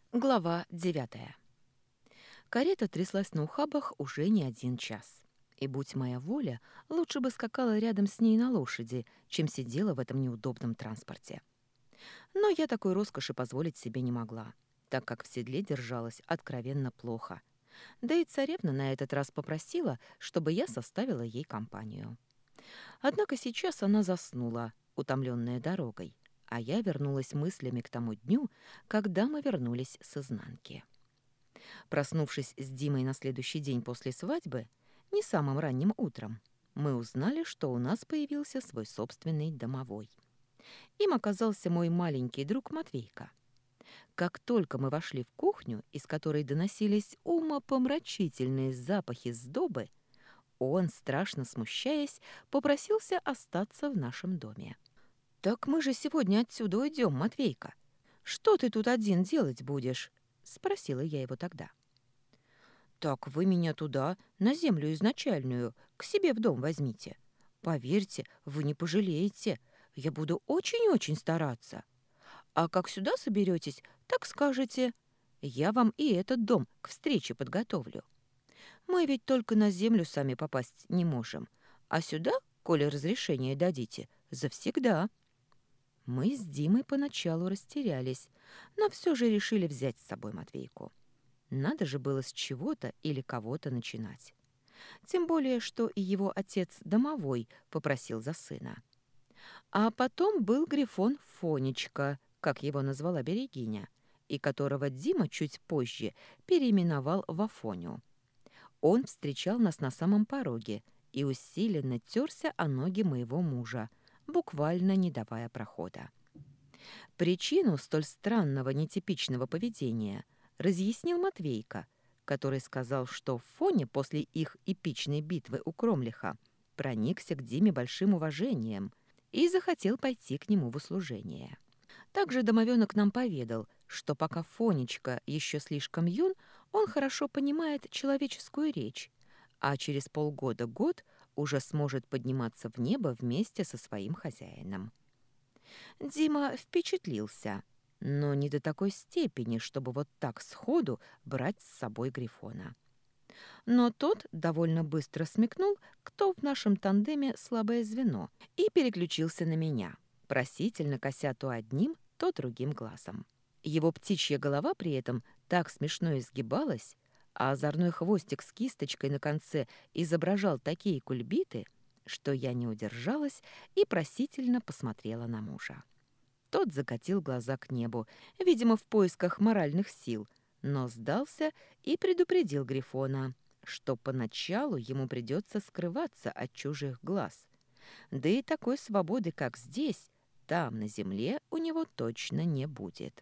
Глава 9. Карета тряслась на ухабах уже не один час. И, будь моя воля, лучше бы скакала рядом с ней на лошади, чем сидела в этом неудобном транспорте. Но я такой роскоши позволить себе не могла, так как в седле держалась откровенно плохо. Да и царевна на этот раз попросила, чтобы я составила ей компанию. Однако сейчас она заснула, утомленная дорогой, а я вернулась мыслями к тому дню, когда мы вернулись с изнанки. Проснувшись с Димой на следующий день после свадьбы, не самым ранним утром, мы узнали, что у нас появился свой собственный домовой. Им оказался мой маленький друг Матвейка. Как только мы вошли в кухню, из которой доносились умопомрачительные запахи сдобы, он, страшно смущаясь, попросился остаться в нашем доме. «Так мы же сегодня отсюда уйдем, Матвейка. Что ты тут один делать будешь?» — спросила я его тогда. «Так вы меня туда, на землю изначальную, к себе в дом возьмите. Поверьте, вы не пожалеете. Я буду очень-очень стараться. А как сюда соберетесь, так скажете. Я вам и этот дом к встрече подготовлю. Мы ведь только на землю сами попасть не можем. А сюда, коли разрешение дадите, завсегда». Мы с Димой поначалу растерялись, но все же решили взять с собой Матвейку. Надо же было с чего-то или кого-то начинать. Тем более, что и его отец домовой попросил за сына. А потом был Грифон Фонечка, как его назвала Берегиня, и которого Дима чуть позже переименовал в Афоню. Он встречал нас на самом пороге и усиленно терся о ноги моего мужа, буквально не давая прохода. Причину столь странного нетипичного поведения разъяснил Матвейка, который сказал, что в фоне после их эпичной битвы у Кромлиха проникся к Диме большим уважением и захотел пойти к нему в услужение. Также домовенок нам поведал, что пока Фонечка еще слишком юн, он хорошо понимает человеческую речь, а через полгода-год уже сможет подниматься в небо вместе со своим хозяином. Дима впечатлился, но не до такой степени, чтобы вот так сходу брать с собой Грифона. Но тот довольно быстро смекнул, кто в нашем тандеме слабое звено, и переключился на меня, просительно кося то одним, то другим глазом. Его птичья голова при этом так смешно изгибалась, а озорной хвостик с кисточкой на конце изображал такие кульбиты, что я не удержалась и просительно посмотрела на мужа. Тот закатил глаза к небу, видимо, в поисках моральных сил, но сдался и предупредил Грифона, что поначалу ему придется скрываться от чужих глаз. Да и такой свободы, как здесь, там, на земле, у него точно не будет.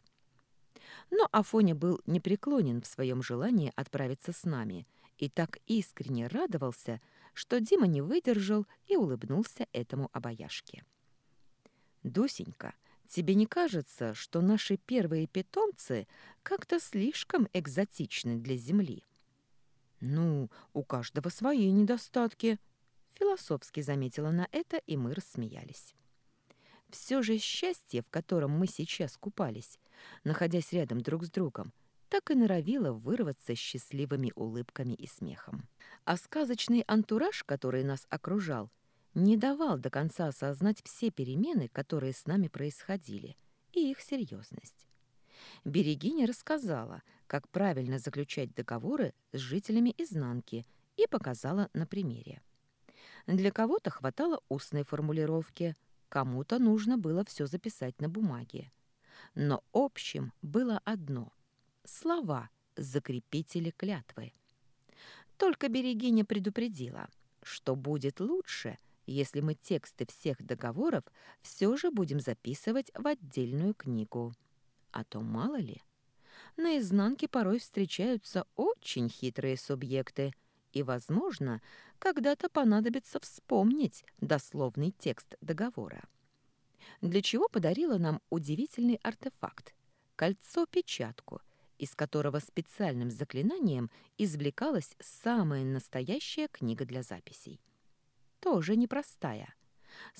Но Афоня был непреклонен в своем желании отправиться с нами и так искренне радовался, что Дима не выдержал и улыбнулся этому обаяшке. «Дусенька, тебе не кажется, что наши первые питомцы как-то слишком экзотичны для Земли?» «Ну, у каждого свои недостатки», — философски заметила на это, и мы рассмеялись. Все же счастье, в котором мы сейчас купались, находясь рядом друг с другом, так и норовило вырваться счастливыми улыбками и смехом. А сказочный антураж, который нас окружал, не давал до конца осознать все перемены, которые с нами происходили, и их серьезность. Берегиня рассказала, как правильно заключать договоры с жителями изнанки, и показала на примере. Для кого-то хватало устной формулировки, кому-то нужно было все записать на бумаге. Но общим было одно — слова, закрепители клятвы. Только Берегиня предупредила, что будет лучше, если мы тексты всех договоров все же будем записывать в отдельную книгу. А то мало ли. На изнанке порой встречаются очень хитрые субъекты, и, возможно, когда-то понадобится вспомнить дословный текст договора. Для чего подарила нам удивительный артефакт — кольцо-печатку, из которого специальным заклинанием извлекалась самая настоящая книга для записей. Тоже непростая,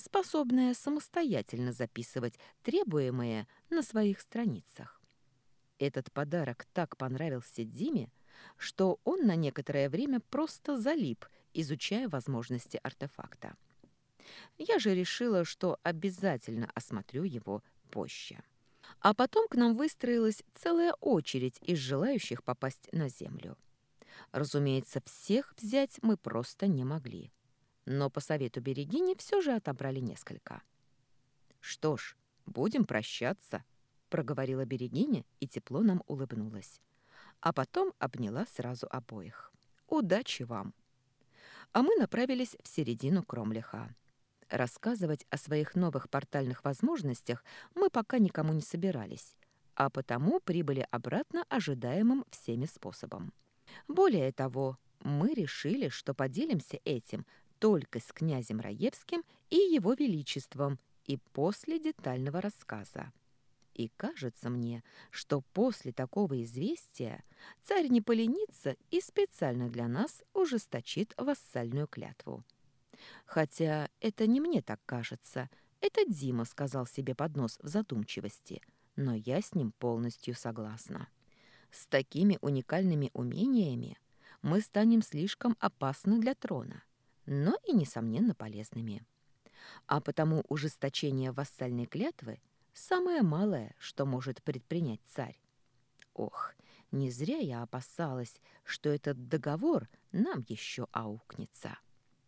способная самостоятельно записывать требуемое на своих страницах. Этот подарок так понравился Диме, что он на некоторое время просто залип, изучая возможности артефакта. Я же решила, что обязательно осмотрю его позже. А потом к нам выстроилась целая очередь из желающих попасть на Землю. Разумеется, всех взять мы просто не могли. Но по совету Берегини все же отобрали несколько. «Что ж, будем прощаться», — проговорила Берегиня и тепло нам улыбнулась. А потом обняла сразу обоих. «Удачи вам!» А мы направились в середину Кромлиха. Рассказывать о своих новых портальных возможностях мы пока никому не собирались, а потому прибыли обратно ожидаемым всеми способом. Более того, мы решили, что поделимся этим только с князем Раевским и его величеством и после детального рассказа. И кажется мне, что после такого известия царь не поленится и специально для нас ужесточит вассальную клятву. Хотя это не мне так кажется, это Дима сказал себе под нос в задумчивости, но я с ним полностью согласна. С такими уникальными умениями мы станем слишком опасны для трона, но и, несомненно, полезными. А потому ужесточение вассальной клятвы – самое малое, что может предпринять царь. Ох, не зря я опасалась, что этот договор нам еще аукнется.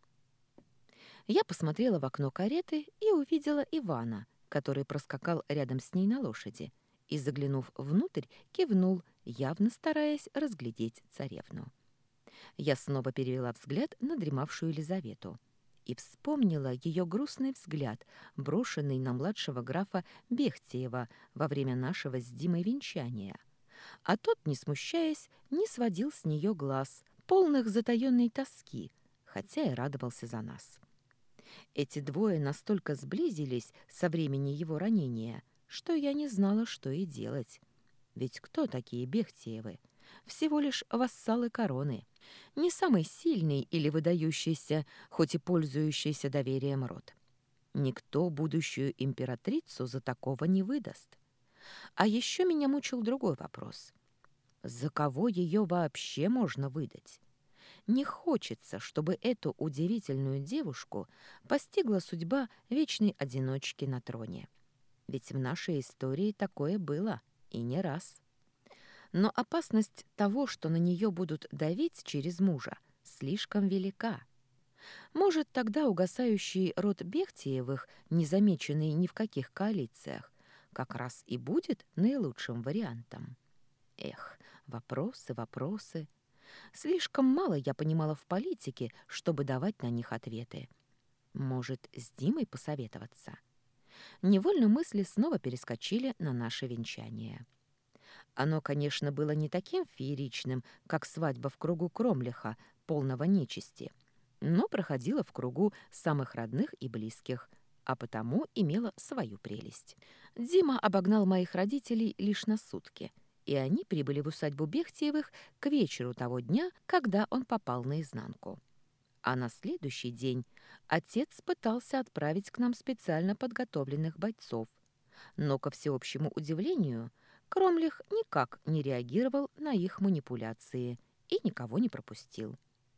Я посмотрела в окно кареты и увидела Ивана, который проскакал рядом с ней на лошади, и, заглянув внутрь, кивнул, явно стараясь разглядеть царевну. Я снова перевела взгляд на дремавшую Елизавету и вспомнила ее грустный взгляд, брошенный на младшего графа Бехтеева во время нашего с Димой венчания. А тот, не смущаясь, не сводил с нее глаз, полных затаенной тоски, хотя и радовался за нас. Эти двое настолько сблизились со времени его ранения, что я не знала, что и делать. Ведь кто такие Бехтеевы? Всего лишь вассалы короны. Не самый сильный или выдающийся, хоть и пользующийся доверием род. Никто будущую императрицу за такого не выдаст. А еще меня мучил другой вопрос. За кого ее вообще можно выдать? Не хочется, чтобы эту удивительную девушку постигла судьба вечной одиночки на троне. Ведь в нашей истории такое было, и не раз. Но опасность того, что на нее будут давить через мужа, слишком велика. Может, тогда угасающий род Бехтеевых, не замеченный ни в каких коалициях, как раз и будет наилучшим вариантом. Эх, вопросы, вопросы. Слишком мало я понимала в политике, чтобы давать на них ответы. Может, с Димой посоветоваться? Невольно мысли снова перескочили на наше венчание. Оно, конечно, было не таким фееричным, как свадьба в кругу Кромлиха, полного нечисти, но проходило в кругу самых родных и близких, а потому имело свою прелесть. Дима обогнал моих родителей лишь на сутки, и они прибыли в усадьбу Бехтеевых к вечеру того дня, когда он попал наизнанку. А на следующий день отец пытался отправить к нам специально подготовленных бойцов, но, ко всеобщему удивлению, Кромлих никак не реагировал на их манипуляции и никого не пропустил.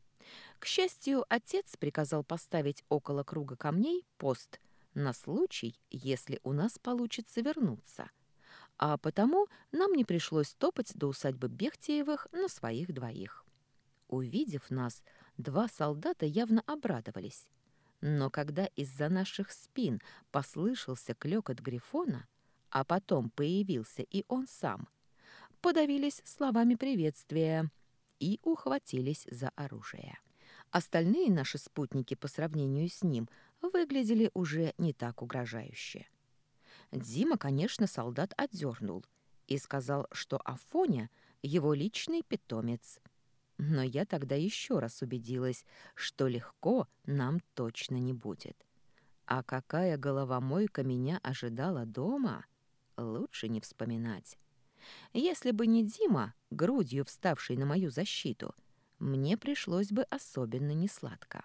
К счастью, отец приказал поставить около круга камней пост на случай, если у нас получится вернуться, а потому нам не пришлось топать до усадьбы Бехтеевых на своих двоих. Увидев нас, два солдата явно обрадовались. Но когда из-за наших спин послышался клёкот грифона, а потом появился и он сам, подавились словами приветствия и ухватились за оружие. Остальные наши спутники по сравнению с ним выглядели уже не так угрожающе. Дима, конечно, солдат отдернул и сказал, что Афоня — его личный питомец. Но я тогда еще раз убедилась, что легко нам точно не будет. А какая головомойка меня ожидала дома, лучше не вспоминать. Если бы не Дима, грудью вставший на мою защиту, мне пришлось бы особенно несладко.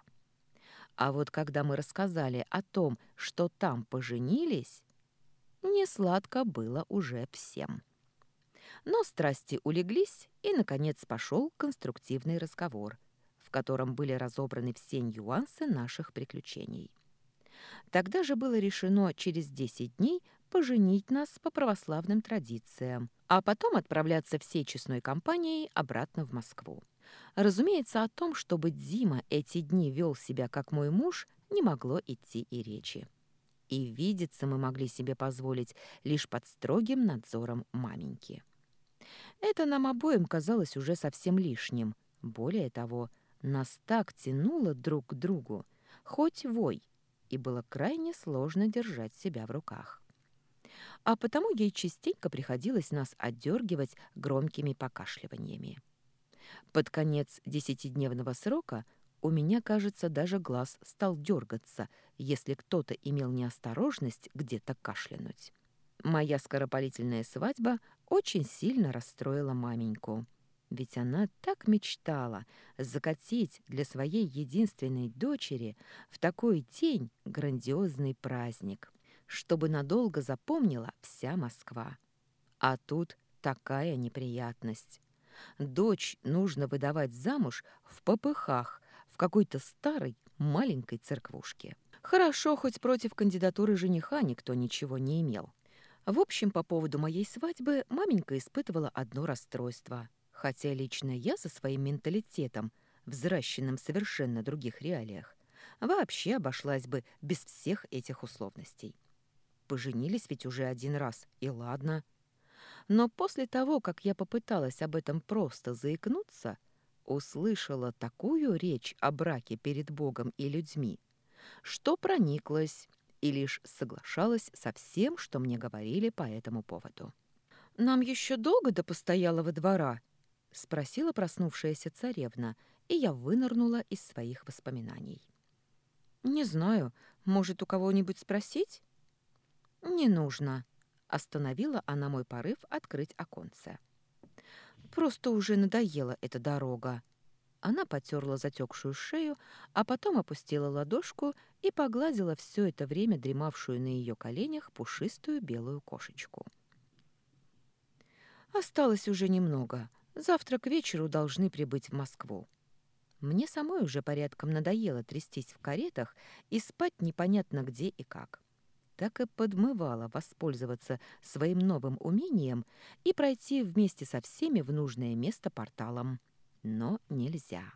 А вот когда мы рассказали о том, что там поженились, несладко было уже всем. Но страсти улеглись, и, наконец, пошел конструктивный разговор, в котором были разобраны все нюансы наших приключений. Тогда же было решено через 10 дней поженить нас по православным традициям, а потом отправляться всей честной компанией обратно в Москву. Разумеется, о том, чтобы Дима эти дни вел себя как мой муж, не могло идти и речи. И видеться мы могли себе позволить лишь под строгим надзором маменьки. Это нам обоим казалось уже совсем лишним. Более того, нас так тянуло друг к другу, хоть вой, и было крайне сложно держать себя в руках. А потому ей частенько приходилось нас отдергивать громкими покашливаниями. Под конец 10-дневного срока у меня, кажется, даже глаз стал дергаться, если кто-то имел неосторожность где-то кашлянуть. Моя скоропалительная свадьба очень сильно расстроила маменьку. Ведь она так мечтала закатить для своей единственной дочери в такой день грандиозный праздник, чтобы надолго запомнила вся Москва. А тут такая неприятность. Дочь нужно выдавать замуж в попыхах в какой-то старой маленькой церквушке. Хорошо, хоть против кандидатуры жениха никто ничего не имел. В общем, по поводу моей свадьбы маменька испытывала одно расстройство, хотя лично я со своим менталитетом, взращенным в совершенно других реалиях, вообще обошлась бы без всех этих условностей. Поженились ведь уже один раз, и ладно. Но после того, как я попыталась об этом просто заикнуться, услышала такую речь о браке перед Богом и людьми, что прониклась и лишь соглашалась со всем, что мне говорили по этому поводу. «Нам еще долго до постоялого двора?» — спросила проснувшаяся царевна, и я вынырнула из своих воспоминаний. «Не знаю, может, у кого-нибудь спросить?» «Не нужно», — остановила она мой порыв открыть оконце. «Просто уже надоела эта дорога». Она потерла затекшую шею, а потом опустила ладошку и погладила все это время дремавшую на ее коленях пушистую белую кошечку. «Осталось уже немного. Завтра к вечеру должны прибыть в Москву. Мне самой уже порядком надоело трястись в каретах и спать непонятно где и как. Так и подмывала воспользоваться своим новым умением и пройти вместе со всеми в нужное место порталом. Но нельзя.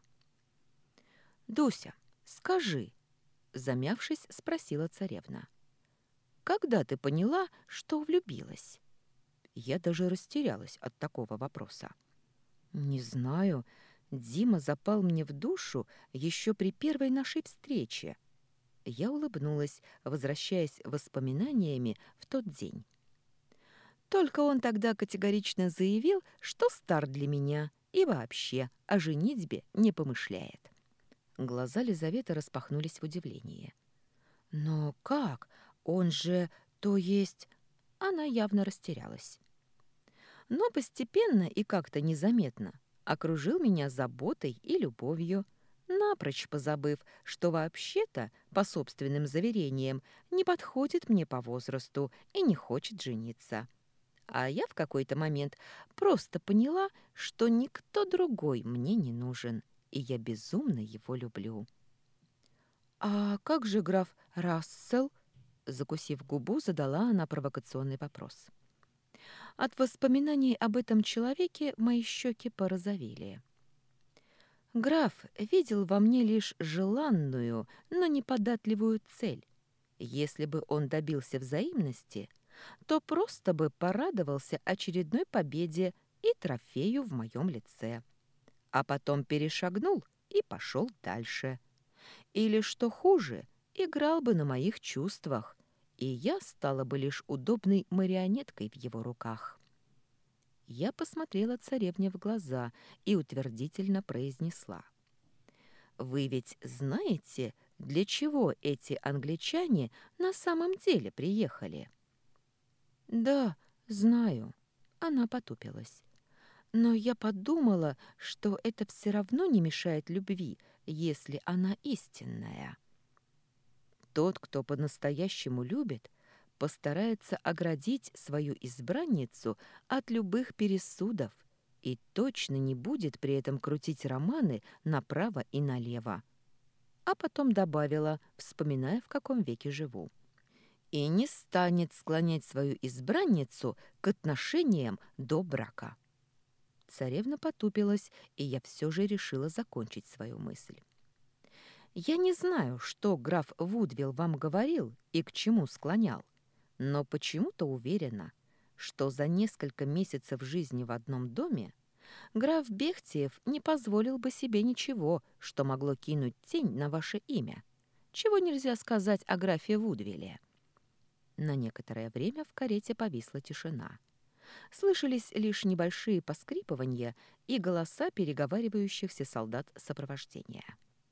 «Дуся, скажи», — замявшись, спросила царевна, «когда ты поняла, что влюбилась?» Я даже растерялась от такого вопроса. «Не знаю. Дима запал мне в душу еще при первой нашей встрече». Я улыбнулась, возвращаясь воспоминаниями в тот день. Только он тогда категорично заявил, что стар для меня и вообще о женитьбе не помышляет. Глаза Лизаветы распахнулись в удивлении. «Но как? Он же, то есть...» Она явно растерялась. Но постепенно и как-то незаметно окружил меня заботой и любовью, напрочь позабыв, что вообще-то, по собственным заверениям, не подходит мне по возрасту и не хочет жениться. А я в какой-то момент просто поняла, что никто другой мне не нужен, и я безумно его люблю. «А как же граф Рассел?» Закусив губу, задала она провокационный вопрос. От воспоминаний об этом человеке мои щеки порозовели. Граф видел во мне лишь желанную, но неподатливую цель. Если бы он добился взаимности, то просто бы порадовался очередной победе и трофею в моем лице. А потом перешагнул и пошел дальше. Или, что хуже, играл бы на моих чувствах, и я стала бы лишь удобной марионеткой в его руках. Я посмотрела царевне в глаза и утвердительно произнесла. «Вы ведь знаете, для чего эти англичане на самом деле приехали?» «Да, знаю». Она потупилась. «Но я подумала, что это все равно не мешает любви, если она истинная». Тот, кто по-настоящему любит, постарается оградить свою избранницу от любых пересудов и точно не будет при этом крутить романы направо и налево. А потом добавила, вспоминая, в каком веке живу. И не станет склонять свою избранницу к отношениям до брака. Царевна потупилась, и я все же решила закончить свою мысль. Я не знаю, что граф Вудвилл вам говорил и к чему склонял, но почему-то уверена, что за несколько месяцев жизни в одном доме граф Бехтиев не позволил бы себе ничего, что могло кинуть тень на ваше имя. Чего нельзя сказать о графе Вудвилле? На некоторое время в карете повисла тишина. Слышались лишь небольшие поскрипывания и голоса переговаривающихся солдат сопровождения.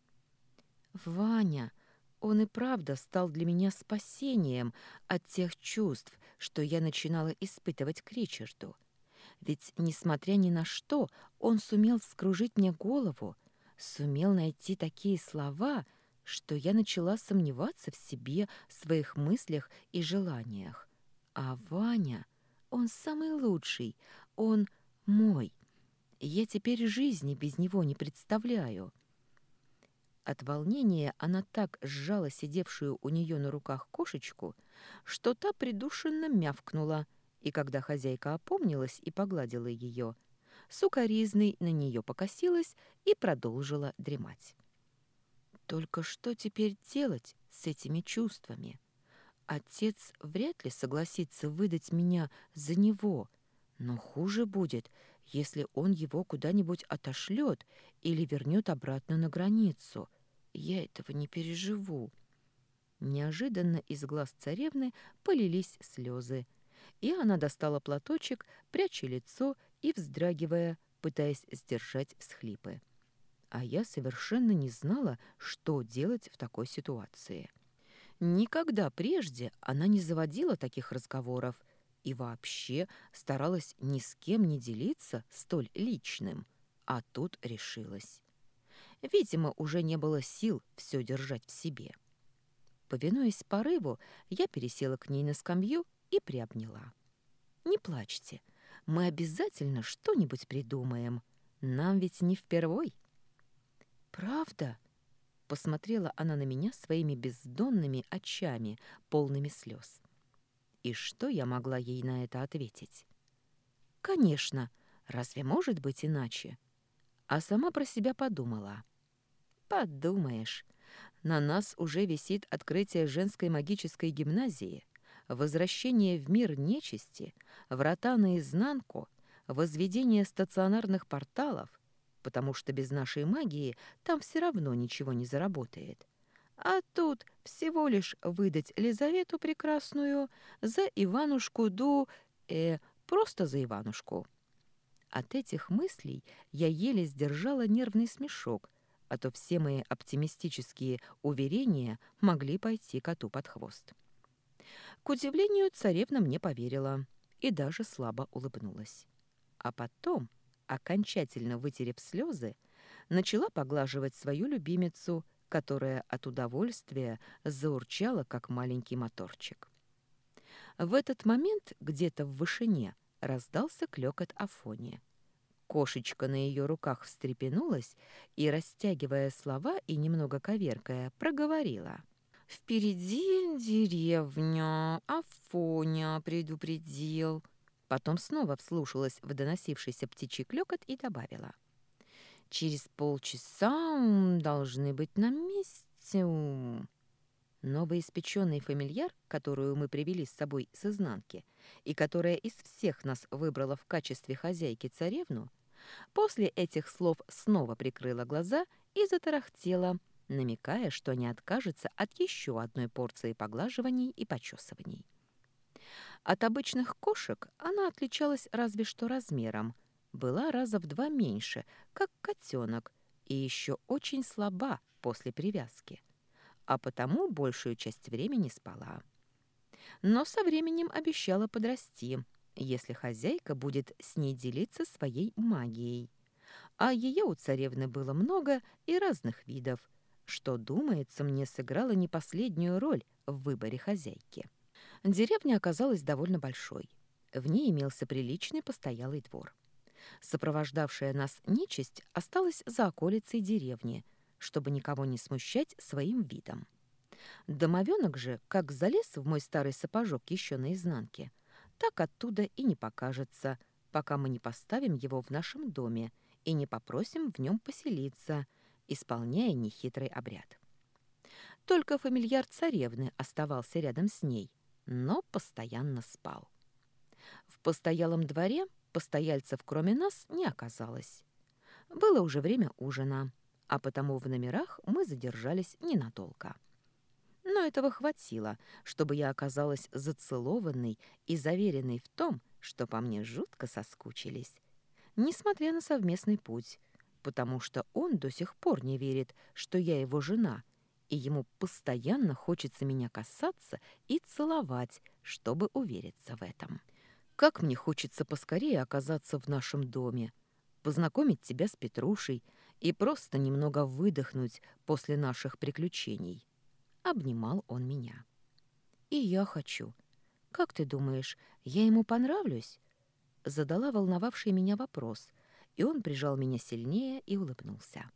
«Ваня, он и правда стал для меня спасением от тех чувств, что я начинала испытывать к Ричарду. Ведь, несмотря ни на что, он сумел вскружить мне голову, сумел найти такие слова, что я начала сомневаться в себе, своих мыслях и желаниях. А Ваня, он самый лучший, он мой. Я теперь жизни без него не представляю». От волнения она так сжала сидевшую у нее на руках кошечку, что та придушенно мявкнула, и когда хозяйка опомнилась и погладила ее, сукоризной на нее покосилась и продолжила дремать. Только что теперь делать с этими чувствами? Отец вряд ли согласится выдать меня за него, но хуже будет, если он его куда-нибудь отошлет или вернет обратно на границу. Я этого не переживу. Неожиданно из глаз царевны полились слезы, и она достала платочек, пряча лицо и вздрагивая, пытаясь сдержать всхлипы. А я совершенно не знала, что делать в такой ситуации. Никогда прежде она не заводила таких разговоров и вообще старалась ни с кем не делиться столь личным, а тут решилась. Видимо, уже не было сил все держать в себе. Повинуясь порыву, я пересела к ней на скамью и приобняла. «Не плачьте, мы обязательно что-нибудь придумаем. Нам ведь не впервой». «Правда?» — посмотрела она на меня своими бездонными очами, полными слез. И что я могла ей на это ответить? «Конечно, разве может быть иначе?» А сама про себя подумала. «Подумаешь, на нас уже висит открытие женской магической гимназии, возвращение в мир нечисти, врата наизнанку, возведение стационарных порталов, потому что без нашей магии там все равно ничего не заработает. А тут всего лишь выдать Лизавету Прекрасную за Иванушку просто за Иванушку». От этих мыслей я еле сдержала нервный смешок, а то все мои оптимистические уверения могли пойти коту под хвост. К удивлению, царевна мне поверила и даже слабо улыбнулась. А потом, окончательно вытерев слезы, начала поглаживать свою любимицу, которая от удовольствия заурчала, как маленький моторчик. В этот момент где-то в вышине раздался клёкот Афони. Кошечка на ее руках встрепенулась и, растягивая слова и немного коверкая, проговорила. «Впереди деревня, Афоня предупредил». Потом снова вслушалась в доносившийся птичий клёкот и добавила. «Через полчаса должны быть на месте». Новоиспеченный фамильяр, которую мы привели с собой с изнанки, и которая из всех нас выбрала в качестве хозяйки царевну, после этих слов снова прикрыла глаза и затарахтела, намекая, что не откажется от еще одной порции поглаживаний и почесываний. От обычных кошек она отличалась разве что размером, была раза в 2 меньше, как котенок, и еще очень слаба после привязки, а потому большую часть времени спала. Но со временем обещала подрасти, если хозяйка будет с ней делиться своей магией. А ее у царевны было много и разных видов, что, думается, мне сыграло не последнюю роль в выборе хозяйки. Деревня оказалась довольно большой. В ней имелся приличный постоялый двор. Сопровождавшая нас нечисть осталась за околицей деревни, чтобы никого не смущать своим видом. Домовенок же, как залез в мой старый сапожок еще наизнанке, так оттуда и не покажется, пока мы не поставим его в нашем доме и не попросим в нем поселиться, исполняя нехитрый обряд. Только фамильяр царевны оставался рядом с ней, но постоянно спал. В постоялом дворе постояльцев кроме нас не оказалось. Было уже время ужина, а потому в номерах мы задержались ненадолго. Но этого хватило, чтобы я оказалась зацелованной и заверенной в том, что по мне жутко соскучились, несмотря на совместный путь, потому что он до сих пор не верит, что я его жена, и ему постоянно хочется меня касаться и целовать, чтобы увериться в этом. Как мне хочется поскорее оказаться в нашем доме, познакомить тебя с Петрушей и просто немного выдохнуть после наших приключений. Обнимал он меня. И я хочу. Как ты думаешь, я ему понравлюсь? Задала волновавший меня вопрос, и он прижал меня сильнее и улыбнулся.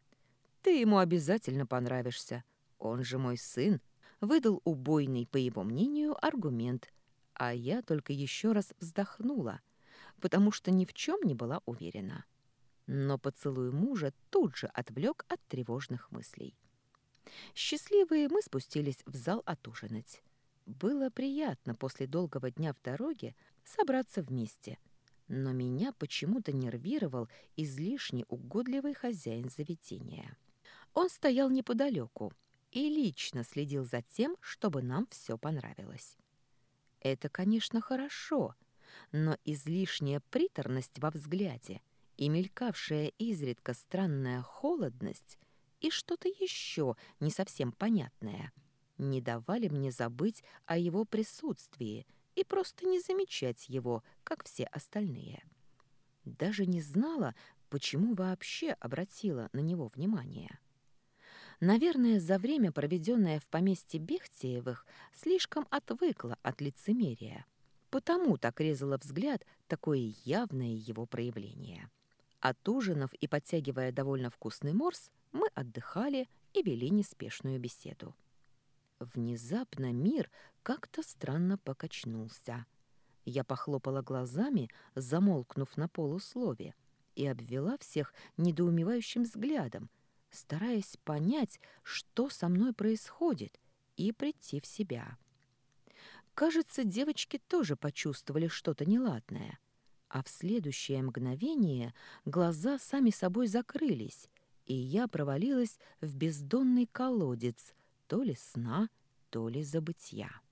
Ты ему обязательно понравишься. Он же мой сын. Выдал убойный, по его мнению, аргумент, а я только еще раз вздохнула, потому что ни в чем не была уверена. Но поцелуй мужа тут же отвлек от тревожных мыслей. Счастливые мы спустились в зал отужинать. Было приятно после долгого дня в дороге собраться вместе, но меня почему-то нервировал излишне угодливый хозяин заведения. Он стоял неподалеку и лично следил за тем, чтобы нам все понравилось. Это, конечно, хорошо, но излишняя приторность во взгляде и мелькавшая изредка странная холодность и что-то еще не совсем понятное не давали мне забыть о его присутствии и просто не замечать его, как все остальные. Даже не знала, почему вообще обратила на него внимание. Наверное, за время, проведенное в поместье Бехтеевых, слишком отвыкла от лицемерия, потому так резала взгляд такое явное его проявление. Отужинав и подтягивая довольно вкусный морс, мы отдыхали и вели неспешную беседу. Внезапно мир как-то странно покачнулся. Я похлопала глазами, замолкнув на полуслове, и обвела всех недоумевающим взглядом, стараясь понять, что со мной происходит, и прийти в себя. Кажется, девочки тоже почувствовали что-то неладное, а в следующее мгновение глаза сами собой закрылись, и я провалилась в бездонный колодец то ли сна, то ли забытья.